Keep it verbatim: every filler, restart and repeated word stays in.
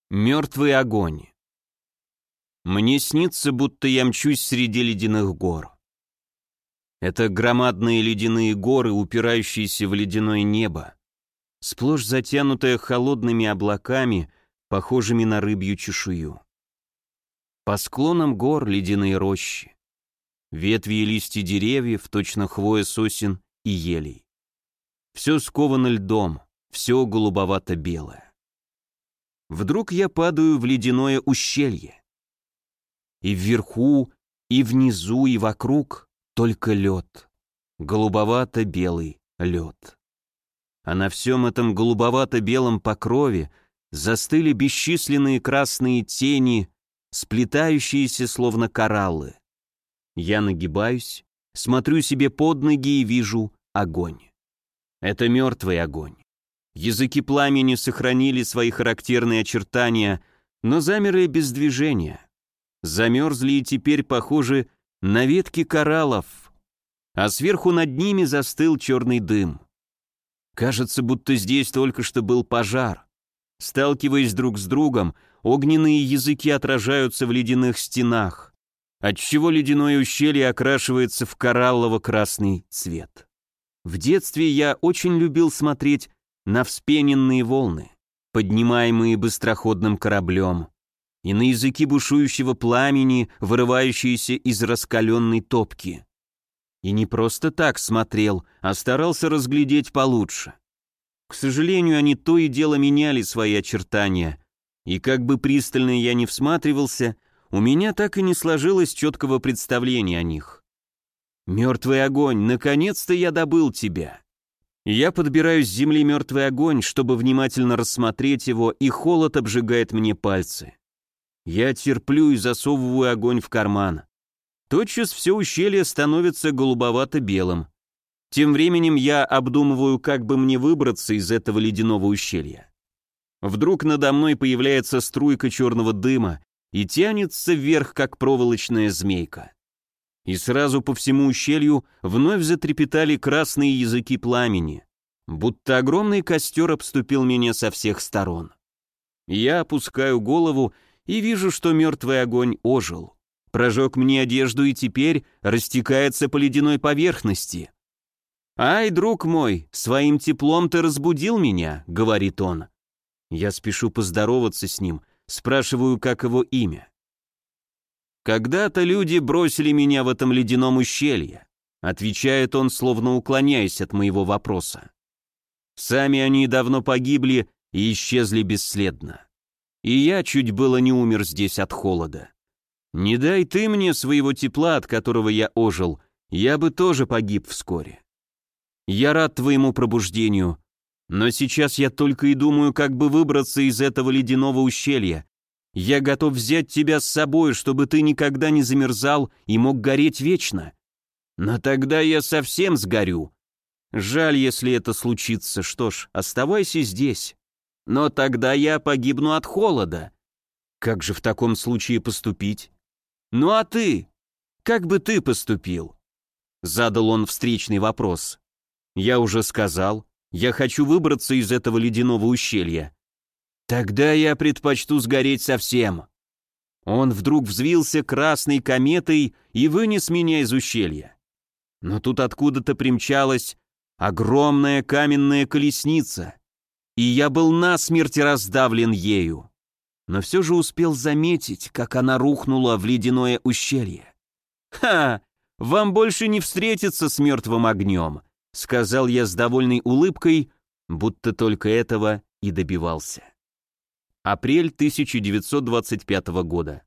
Мертвый огонь. Мне снится, будто я мчусь среди ледяных гор. Это громадные ледяные горы, упирающиеся в ледяное небо, сплошь затянутое холодными облаками, похожими на рыбью чешую. По склонам гор ледяные рощи, ветви и листья деревьев, точно хвоя сосен и елей. Все сковано льдом, все голубовато-белое. Вдруг я падаю в ледяное ущелье. И вверху, и внизу, и вокруг только лед. Голубовато-белый лед. А на всем этом голубовато-белом покрове застыли бесчисленные красные тени, сплетающиеся словно кораллы. Я нагибаюсь, смотрю себе под ноги и вижу огонь. Это мертвый огонь. Языки пламени сохранили свои характерные очертания, но замерли без движения. Замерзли и теперь похожи на ветки кораллов, а сверху над ними застыл черный дым. Кажется, будто здесь только что был пожар. Сталкиваясь друг с другом, огненные языки отражаются в ледяных стенах, отчего ледяное ущелье окрашивается в кораллово-красный цвет. В детстве я очень любил смотреть на вспененные волны, поднимаемые быстроходным кораблем, и на языки бушующего пламени, вырывающиеся из раскаленной топки. И не просто так смотрел, а старался разглядеть получше. К сожалению, они то и дело меняли свои очертания, и как бы пристально я ни всматривался, у меня так и не сложилось четкого представления о них. «Мертвый огонь, наконец-то я добыл тебя!» Я подбираю с земли мертвый огонь, чтобы внимательно рассмотреть его, и холод обжигает мне пальцы. Я терплю и засовываю огонь в карман. Тотчас все ущелье становится голубовато-белым. Тем временем я обдумываю, как бы мне выбраться из этого ледяного ущелья. Вдруг надо мной появляется струйка черного дыма и тянется вверх, как проволочная змейка. И сразу по всему ущелью вновь затрепетали красные языки пламени, будто огромный костер обступил меня со всех сторон. Я опускаю голову и вижу, что мертвый огонь ожил, прожег мне одежду и теперь растекается по ледяной поверхности. «Ай, друг мой, своим теплом ты разбудил меня», — говорит он. Я спешу поздороваться с ним, спрашиваю, как его имя. «Когда-то люди бросили меня в этом ледяном ущелье», — отвечает он, словно уклоняясь от моего вопроса. «Сами они давно погибли и исчезли бесследно. И я чуть было не умер здесь от холода. Не дай ты мне своего тепла, от которого я ожил, я бы тоже погиб вскоре. Я рад твоему пробуждению, но сейчас я только и думаю, как бы выбраться из этого ледяного ущелья. Я готов взять тебя с собой, чтобы ты никогда не замерзал и мог гореть вечно. Но тогда я совсем сгорю. Жаль, если это случится. Что ж, оставайся здесь. Но тогда я погибну от холода. Как же в таком случае поступить? Ну а ты? Как бы ты поступил?» Задал он встречный вопрос. Я уже сказал, я хочу выбраться из этого ледяного ущелья. «Тогда я предпочту сгореть совсем». Он вдруг взвился красной кометой и вынес меня из ущелья. Но тут откуда-то примчалась огромная каменная колесница, и я был насмерть раздавлен ею. Но все же успел заметить, как она рухнула в ледяное ущелье. «Ха! Вам больше не встретиться с мертвым огнем», — сказал я с довольной улыбкой, будто только этого и добивался. Апрель тысяча девятьсот двадцать пятого года.